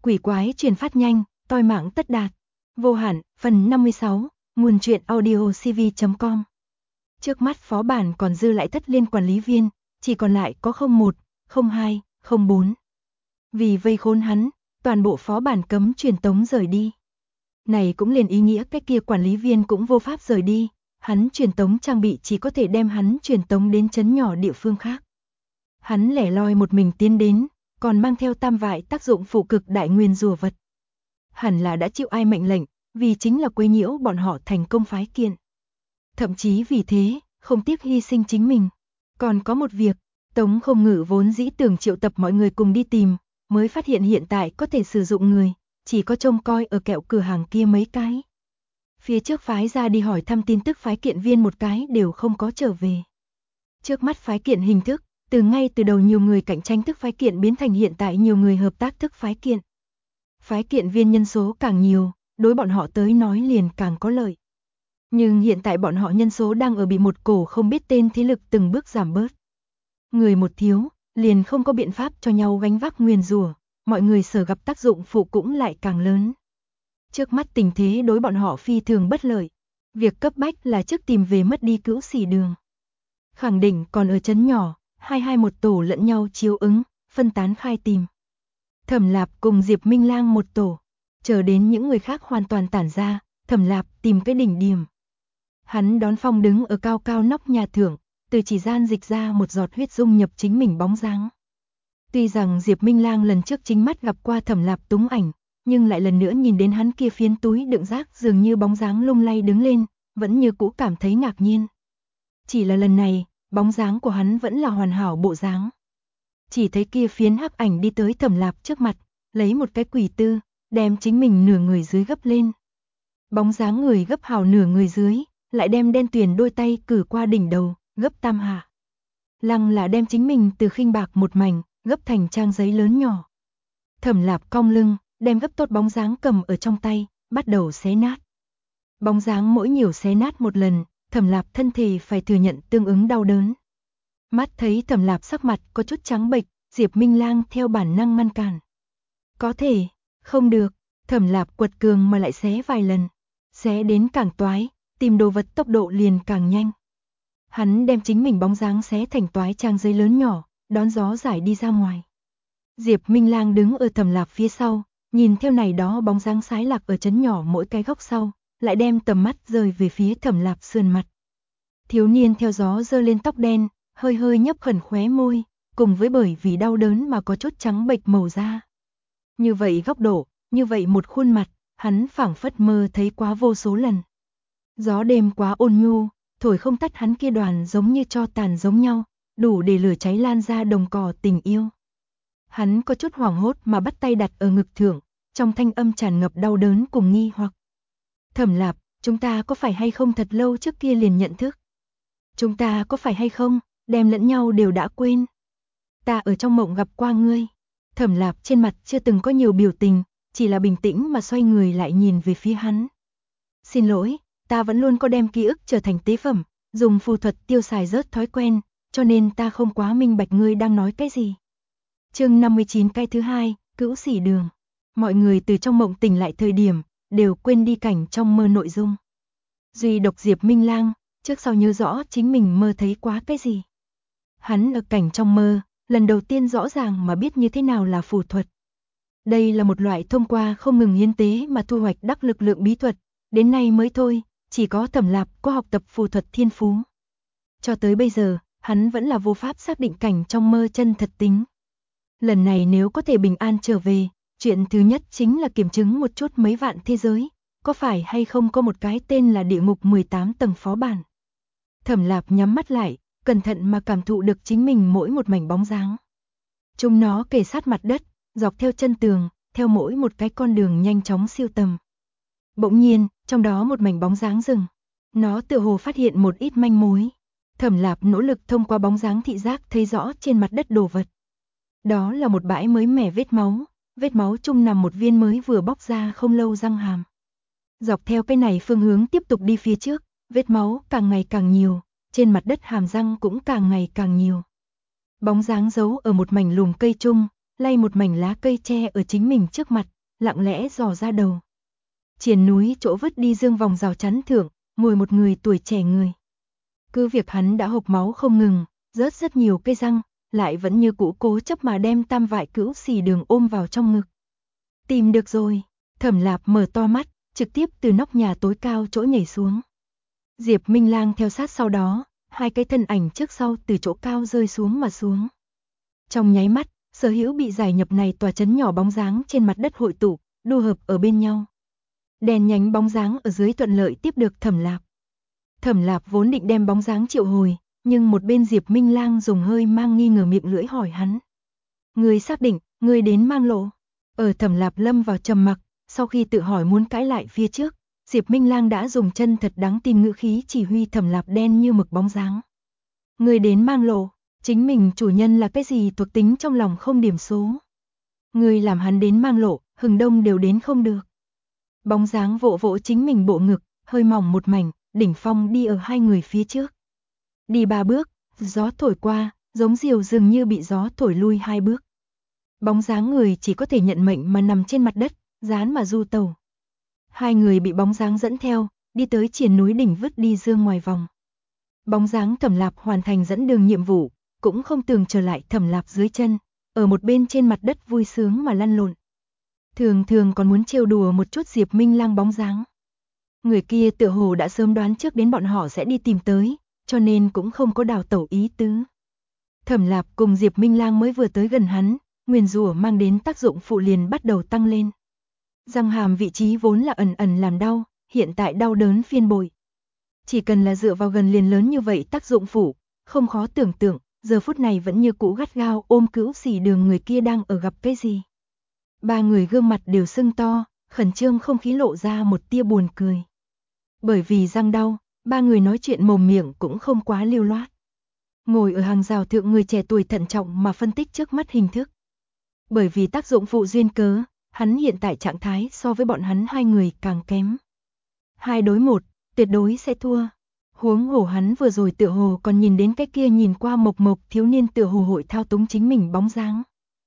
quỷ quái truyền phát nhanh, toi mạng tất đạt. Vô hạn, phần 56, nguồn truyện audio cv.com. Trước mắt phó bản còn dư lại thất liên quản lý viên, chỉ còn lại có 01, 02, 04. Vì vây khốn hắn, toàn bộ phó bản cấm truyền tống rời đi. Này cũng liền ý nghĩa cái kia quản lý viên cũng vô pháp rời đi, hắn truyền tống trang bị chỉ có thể đem hắn truyền tống đến trấn nhỏ địa phương khác. Hắn lẻ loi một mình tiến đến, còn mang theo tam vại tác dụng phụ cực đại nguyên rùa vật. Hẳn là đã chịu ai mệnh lệnh, vì chính là quấy nhiễu bọn họ thành công phái kiện. Thậm chí vì thế, không tiếc hy sinh chính mình. Còn có một việc, Tống Không Ngự vốn dĩ tưởng triệu tập mọi người cùng đi tìm, mới phát hiện hiện tại có thể sử dụng người, chỉ có trông coi ở kẹo cửa hàng kia mấy cái. Phía trước phái ra đi hỏi thăm tin tức phái kiện viên một cái đều không có trở về. Trước mắt phái kiện hình thức, ngay từ đầu nhiều người cạnh tranh thức phái kiện biến thành hiện tại nhiều người hợp tác thức phái kiện. Phái kiện viên nhân số càng nhiều, đối bọn họ tới nói liền càng có lợi. Nhưng hiện tại bọn họ nhân số đang ở bị một cổ không biết tên thế lực từng bước giảm bớt. Người một thiếu, liền không có biện pháp cho nhau gánh vác nguyền rủa, mọi người sở gặp tác dụng phụ cũng lại càng lớn. Trước mắt tình thế đối bọn họ phi thường bất lợi, việc cấp bách là trước tìm về mất đi Cữu Sĩ Đường. Khẳng định còn ở trấn nhỏ, hai một tổ lẫn nhau chiếu ứng, phân tán khai tìm. Thẩm Lạp cùng Diệp Minh Lang một tổ, chờ đến những người khác hoàn toàn tản ra, Thẩm Lạp tìm cái đỉnh điểm. Hắn đón phong đứng ở cao cao nóc nhà thượng, từ chỉ gian dịch ra một giọt huyết dung nhập chính mình bóng dáng. Tuy rằng Diệp Minh Lang lần trước chính mắt gặp qua Thẩm Lạp túng ảnh, nhưng lại lần nữa nhìn đến hắn kia phiến túi đựng rác dường như bóng dáng lung lay đứng lên, vẫn như cũ cảm thấy ngạc nhiên. Chỉ là lần này, bóng dáng của hắn vẫn là hoàn hảo bộ dáng. Chỉ thấy kia phiến hắc ảnh đi tới Thẩm Lạp trước mặt, lấy một cái quỷ tư, đem chính mình nửa người dưới gấp lên. Bóng dáng người gấp hảo nửa người dưới, lại đem đen tuyền đôi tay cử qua đỉnh đầu, gấp tam hạ. Lăng là đem chính mình từ khinh bạc một mảnh, gấp thành trang giấy lớn nhỏ. Thẩm Lạp cong lưng, đem gấp tốt bóng dáng cầm ở trong tay, bắt đầu xé nát. Bóng dáng mỗi nhiều xé nát một lần, Thẩm Lạp thân thể phải thừa nhận tương ứng đau đớn. Mắt thấy Thẩm Lạp sắc mặt có chút trắng bệch, Diệp Minh Lang theo bản năng ngăn cản. Có thể, không được, Thẩm Lạp quật cường mà lại xé vài lần. Xé đến càng toái, tìm đồ vật tốc độ liền càng nhanh. Hắn đem chính mình bóng dáng xé thành toái trang giấy lớn nhỏ, đón gió giải đi ra ngoài. Diệp Minh Lang đứng ở Thẩm Lạp phía sau, nhìn theo này đó bóng dáng sái lạc ở trấn nhỏ mỗi cái góc sau, lại đem tầm mắt rời về phía Thẩm Lạp sườn mặt. Thiếu niên theo gió giơ lên tóc đen, hơi hơi nhấp khẩn khóe môi, cùng với bởi vì đau đớn mà có chút trắng bệch màu da. Như vậy góc độ, như vậy một khuôn mặt, hắn phảng phất mơ thấy quá vô số lần. Gió đêm quá ôn nhu, thổi không tắt hắn kia đoàn giống như tro tàn giống nhau, đủ để lửa cháy lan ra đồng cỏ tình yêu. Hắn có chút hoảng hốt mà bắt tay đặt ở ngực thượng, trong thanh âm tràn ngập đau đớn cùng nghi hoặc. Thẩm Lạp, chúng ta có phải hay không thật lâu trước kia liền nhận thức? Chúng ta có phải hay không, đem lẫn nhau đều đã quên? Ta ở trong mộng gặp qua ngươi. Thẩm Lạp trên mặt chưa từng có nhiều biểu tình, chỉ là bình tĩnh mà xoay người lại nhìn về phía hắn. Xin lỗi, ta vẫn luôn có đem ký ức trở thành tế phẩm, dùng phù thuật tiêu xài rớt thói quen, cho nên ta không quá minh bạch ngươi đang nói cái gì. Chương 59 cái thứ hai, Cữu Sĩ Đường. Mọi người từ trong mộng tỉnh lại thời điểm, đều quên đi cảnh trong mơ nội dung. Duy độc Diệp Minh Lang, trước sau nhớ rõ chính mình mơ thấy quá cái gì. Hắn ở cảnh trong mơ, lần đầu tiên rõ ràng mà biết như thế nào là phù thuật. Đây là một loại thông qua không ngừng hiến tế mà thu hoạch đắc lực lượng bí thuật, đến nay mới thôi, chỉ có Thẩm Lạp có học tập phù thuật thiên phú. Cho tới bây giờ, hắn vẫn là vô pháp xác định cảnh trong mơ chân thật tính. Lần này nếu có thể bình an trở về, chuyện thứ nhất chính là kiểm chứng một chút mấy vạn thế giới, có phải hay không có một cái tên là địa ngục 18 tầng phó bản. Thẩm Lạp nhắm mắt lại, cẩn thận mà cảm thụ được chính mình mỗi một mảnh bóng dáng. Chúng nó kề sát mặt đất, dọc theo chân tường, theo mỗi một cái con đường nhanh chóng siêu tầm. Bỗng nhiên, trong đó một mảnh bóng dáng dừng. Nó tựa hồ phát hiện một ít manh mối. Thẩm Lạp nỗ lực thông qua bóng dáng thị giác thấy rõ trên mặt đất đồ vật. Đó là một bãi mới mẻ vết máu chung nằm một viên mới vừa bóc ra không lâu răng hàm. Dọc theo cái này phương hướng tiếp tục đi phía trước, vết máu càng ngày càng nhiều, trên mặt đất hàm răng cũng càng ngày càng nhiều. Bóng dáng giấu ở một mảnh lùm cây chung, lay một mảnh lá cây tre ở chính mình trước mặt, lặng lẽ dò ra đầu. Triền núi chỗ vứt đi dương vòng rào chắn thượng, ngồi một người tuổi trẻ người. Cứ việc hắn đã hộc máu không ngừng, rớt rất nhiều cây răng, lại vẫn như cũ cố chấp mà đem tam vại cữu xỉ đường ôm vào trong ngực. Tìm được rồi, Thẩm Lạp mở to mắt, trực tiếp từ nóc nhà tối cao chỗ nhảy xuống. Diệp Minh Lang theo sát sau đó, hai cái thân ảnh trước sau từ chỗ cao rơi xuống mà xuống. Trong nháy mắt, sở hữu bị giải nhập này tòa trấn nhỏ bóng dáng trên mặt đất hội tụ, đu hợp ở bên nhau. Đèn nhánh bóng dáng ở dưới thuận lợi tiếp được Thẩm Lạp. Thẩm Lạp vốn định đem bóng dáng triệu hồi, nhưng một bên Diệp Minh Lang dùng hơi mang nghi ngờ miệng lưỡi hỏi hắn. Ngươi xác định, ngươi đến Mang Lộ. Ở Thẩm Lạp lâm vào trầm mặc, sau khi tự hỏi muốn cãi lại phía trước, Diệp Minh Lang đã dùng chân thật đáng tin ngữ khí chỉ huy Thẩm Lạp đen như mực bóng dáng. Ngươi đến Mang Lộ, chính mình chủ nhân là cái gì thuộc tính trong lòng không điểm số. Ngươi làm hắn đến Mang Lộ, Hừng Đông đều đến không được. Bóng dáng vỗ vỗ chính mình bộ ngực, hơi mỏng một mảnh, đỉnh phong đi ở hai người phía trước. Đi 3 bước, gió thổi qua, giống diều dường như bị gió thổi lui 2 bước. Bóng dáng người chỉ có thể nhận mệnh mà nằm trên mặt đất, dán mà du tàu. Hai người bị bóng dáng dẫn theo, đi tới triển núi đỉnh vứt đi dương ngoài vòng. Bóng dáng Thẩm Lạp hoàn thành dẫn đường nhiệm vụ, cũng không tưởng trở lại Thẩm Lạp dưới chân, ở một bên trên mặt đất vui sướng mà lăn lộn. Thường thường còn muốn trêu đùa một chút Diệp Minh Lang bóng dáng. Người kia tựa hồ đã sớm đoán trước đến bọn họ sẽ đi tìm tới, cho nên cũng không có đào tẩu ý tứ. Thẩm Lạp cùng Diệp Minh Lang mới vừa tới gần hắn, nguyền rủa mang đến tác dụng phụ liền bắt đầu tăng lên. Răng hàm vị trí vốn là ẩn ẩn làm đau, hiện tại đau đớn phiên bội. Chỉ cần là dựa vào gần liền lớn như vậy tác dụng phụ, không khó tưởng tượng, giờ phút này vẫn như cũ gắt gao ôm cữu xỉ đường người kia đang ở gặp cái gì. Ba người gương mặt đều sưng to, khẩn trương không khí lộ ra một tia buồn cười. Bởi vì răng đau, ba người nói chuyện mồm miệng cũng không quá lưu loát. Ngồi ở hàng rào thượng người trẻ tuổi thận trọng mà phân tích trước mắt hình thức. Bởi vì tác dụng phụ duyên cớ, hắn hiện tại trạng thái so với bọn hắn hai người càng kém. 2 đối 1, tuyệt đối sẽ thua. Huống hồ hắn vừa rồi tựa hồ còn nhìn đến cái kia nhìn qua mộc mộc thiếu niên tựa hồ hội thao túng chính mình bóng dáng.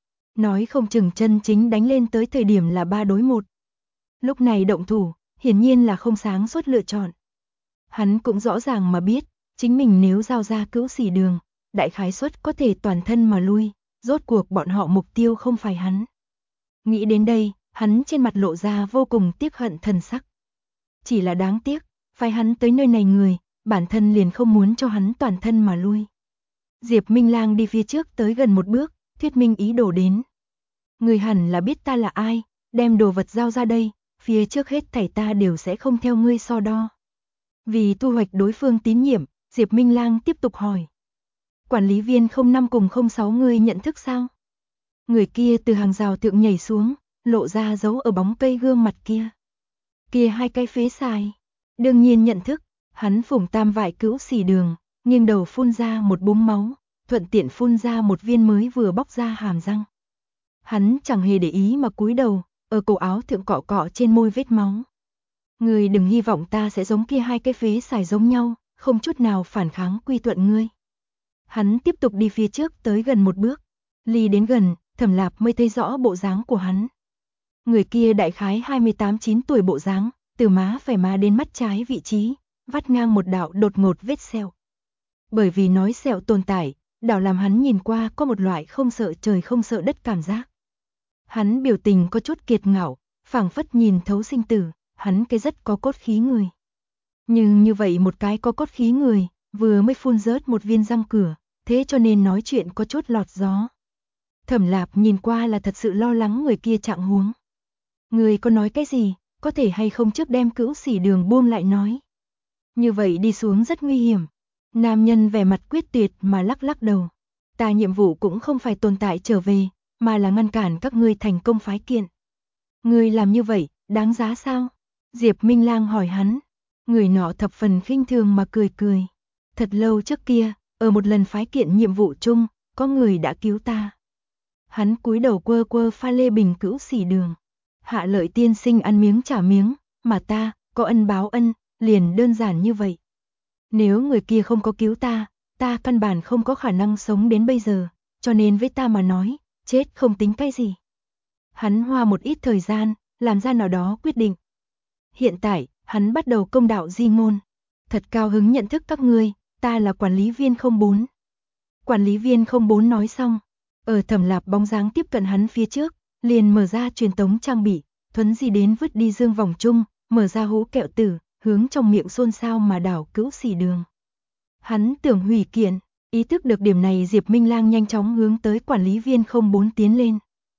Nói không chừng chân chính đánh lên tới thời điểm là 3 đối 1. Lúc này động thủ, hiển nhiên là không sáng suốt lựa chọn. Hắn cũng rõ ràng mà biết, chính mình nếu giao ra cữu xỉ đường, đại khái suất có thể toàn thân mà lui, rốt cuộc bọn họ mục tiêu không phải hắn. Nghĩ đến đây, hắn trên mặt lộ ra vô cùng tiếc hận thần sắc. Chỉ là đáng tiếc, phái hắn tới nơi này người, bản thân liền không muốn cho hắn toàn thân mà lui. Diệp Minh Lang đi phía trước tới gần một bước, thuyết minh ý đồ đến. Người hẳn là biết ta là ai, đem đồ vật giao ra đây, phía trước hết thảy ta đều sẽ không theo ngươi so đo. Vì thu hoạch đối phương tín nhiệm, Diệp Minh Lang tiếp tục hỏi. Quản lý viên 05 cùng 06 ngươi nhận thức sao? Người kia từ hàng rào thượng nhảy xuống, lộ ra dấu ở bóng cây gương mặt kia. Kia hai cái phế xài. Đương nhiên nhận thức, hắn phủng tam vại cữu xỉ đường, nghiêng đầu phun ra một búng máu, thuận tiện phun ra một viên mới vừa bóc ra hàm răng. Hắn chẳng hề để ý mà cúi đầu, ở cổ áo thượng cọ cọ trên môi vết máu. Ngươi đừng hy vọng ta sẽ giống kia hai cái phế xài giống nhau, không chút nào phản kháng quy thuận ngươi. Hắn tiếp tục đi phía trước tới gần một bước. Ly đến gần, Thẩm Lạp mới thấy rõ bộ dáng của hắn. Người kia đại khái 28-9 tuổi bộ dáng, từ má phải má đến mắt trái vị trí, vắt ngang một đạo đột ngột vết sẹo. Bởi vì nói sẹo tồn tại, đảo làm hắn nhìn qua có một loại không sợ trời không sợ đất cảm giác. Hắn biểu tình có chút kiệt ngạo, phảng phất nhìn thấu sinh tử, hắn cái rất có cốt khí người. Nhưng như vậy một cái có cốt khí người, vừa mới phun rớt một viên răng cửa, thế cho nên nói chuyện có chút lọt gió. Thẩm Lạp nhìn qua là thật sự lo lắng người kia trạng huống. Người có nói cái gì, có thể hay không trước đem cữu xỉ đường buông lại nói. Như vậy đi xuống rất nguy hiểm. Nam nhân vẻ mặt quyết tuyệt mà lắc lắc đầu. Ta nhiệm vụ cũng không phải tồn tại trở về, mà là ngăn cản các ngươi thành công phái kiện. Ngươi làm như vậy, đáng giá sao? Diệp Minh Lang hỏi hắn. Người nọ thập phần khinh thường mà cười cười. Thật lâu trước kia, ở một lần phái kiện nhiệm vụ chung, có người đã cứu ta. Hắn cúi đầu quơ quơ pha lê bình cữu xỉ đường. Hạ Lợi tiên sinh ăn miếng trả miếng, mà ta, có ân báo ân, liền đơn giản như vậy. Nếu người kia không có cứu ta, ta căn bản không có khả năng sống đến bây giờ, cho nên với ta mà nói, chết không tính cái gì. Hắn hoa một ít thời gian, làm ra nào đó quyết định. Hiện tại, hắn bắt đầu công đạo di ngôn. Thật cao hứng nhận thức các ngươi, ta là quản lý viên 04. Quản lý viên 04 nói xong, ở Thẩm Lạp bóng dáng tiếp cận hắn phía trước, liền mở ra truyền tống trang bị, thuấn di đến vứt đi dương vòng chung, mở ra hũ kẹo tử, hướng trong miệng xôn xao mà đảo Cữu Xỉ Đường. Hắn tưởng hủy kiện, ý thức được điểm này Diệp Minh Lang nhanh chóng hướng tới quản lý viên 04 tiến lên.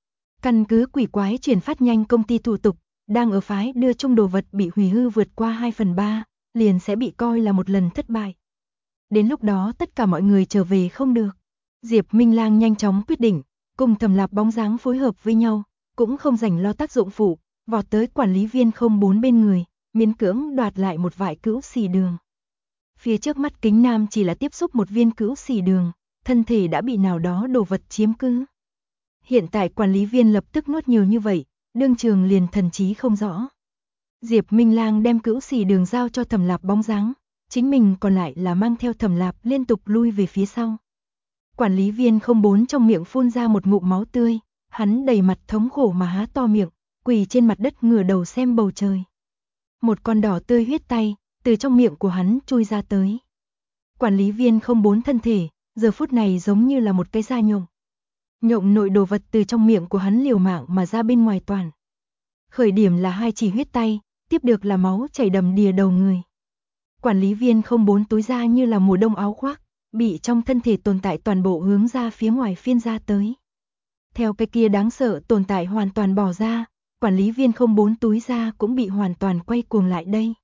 Căn cứ quỷ quái chuyển phát nhanh công ty thủ tục, đang ở phái đưa chung đồ vật bị hủy hư vượt qua 2/3, liền sẽ bị coi là một lần thất bại. Đến lúc đó tất cả mọi người trở về không được. Diệp Minh Lang nhanh chóng quyết định, cùng Thẩm Lạp bóng dáng phối hợp với nhau, cũng không rảnh lo tác dụng phụ, vọt tới quản lý viên 04 bên người, miễn cưỡng đoạt lại một vại Cữu Xỉ Đường. Phía trước mắt Kính Nam chỉ là tiếp xúc một viên Cữu Xỉ Đường, thân thể đã bị nào đó đồ vật chiếm cứ. Hiện tại quản lý viên lập tức nuốt nhiều như vậy, đương trường liền thần trí không rõ. Diệp Minh Lang đem Cữu Xỉ Đường giao cho Thẩm Lạp bóng dáng, chính mình còn lại là mang theo Thẩm Lạp liên tục lui về phía sau. Quản lý viên 04 trong miệng phun ra một ngụm máu tươi, hắn đầy mặt thống khổ mà há to miệng, quỳ trên mặt đất ngửa đầu xem bầu trời. Một con đỏ tươi huyết tay, từ trong miệng của hắn chui ra tới. Quản lý viên 04 thân thể, giờ phút này giống như là một cái da nhộng. Nhộng nội đồ vật từ trong miệng của hắn liều mạng mà ra bên ngoài toàn. Khởi điểm là 2 chỉ huyết tay, tiếp được là máu chảy đầm đìa đầu người. Quản lý viên 04 túi ra như là mùa đông áo khoác, bị trong thân thể tồn tại toàn bộ hướng ra phía ngoài phiên ra tới. Theo cái kia đáng sợ tồn tại hoàn toàn bỏ ra, quản lý viên 04 túi ra cũng bị hoàn toàn quay cuồng lại đây.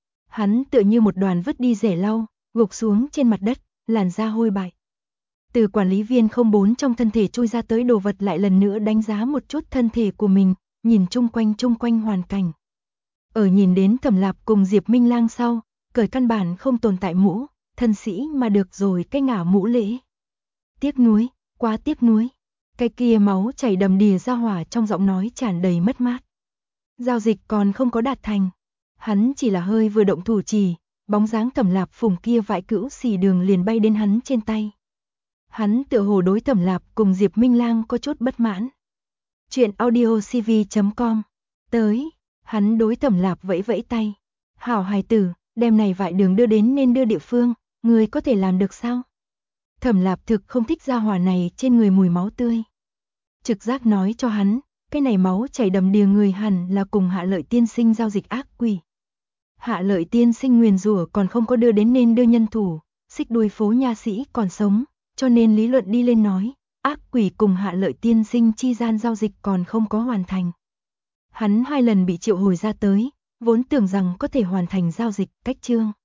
Hắn tựa như một đoàn vứt đi rẻ lau, gục xuống trên mặt đất, làn da hôi bại. Từ quản lý viên 04 trong thân thể chui ra tới đồ vật lại lần nữa đánh giá một chút thân thể của mình, nhìn chung quanh hoàn cảnh. Ở nhìn đến Thẩm Lạp cùng Diệp Minh Lang sau, cởi căn bản không tồn tại mũ, thân sĩ mà được rồi cái ngả mũ lễ. Tiếc nuối, quá tiếc nuối. Cái kia máu chảy đầm đìa ra hỏa trong giọng nói tràn đầy mất mát. Giao dịch còn không có đạt thành. Hắn chỉ là hơi vừa động thủ chỉ, bóng dáng Thẩm Lạp phùng kia vại Cữu Xỉ Đường liền bay đến hắn trên tay. Hắn tựa hồ đối Thẩm Lạp cùng Diệp Minh Lang có chút bất mãn. Chuyện audiocv.com. Tới, hắn đối Thẩm Lạp vẫy vẫy tay. Hảo hài tử, đem này vại đường đưa đến nên đưa địa phương, người có thể làm được sao? Thẩm Lạp thực không thích gia hỏa này trên người mùi máu tươi. Trực giác nói cho hắn, cái này máu chảy đầm đìa người hẳn là cùng Hạ Lợi tiên sinh giao dịch ác quỷ. Hạ Lợi tiên sinh nguyền rủa còn không có đưa đến nên đưa nhân thủ, xích đuôi phố nha sĩ còn sống, cho nên lý luận đi lên nói, ác quỷ cùng Hạ Lợi tiên sinh chi gian giao dịch còn không có hoàn thành. Hắn 2 lần bị triệu hồi ra tới, vốn tưởng rằng có thể hoàn thành giao dịch, cách chương.